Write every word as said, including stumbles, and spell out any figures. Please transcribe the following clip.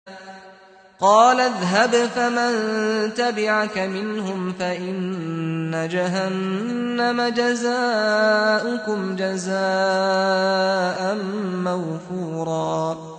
قال اذهب فمن تبعك منهم فإن جهنم جزاؤكم جزاء موفورا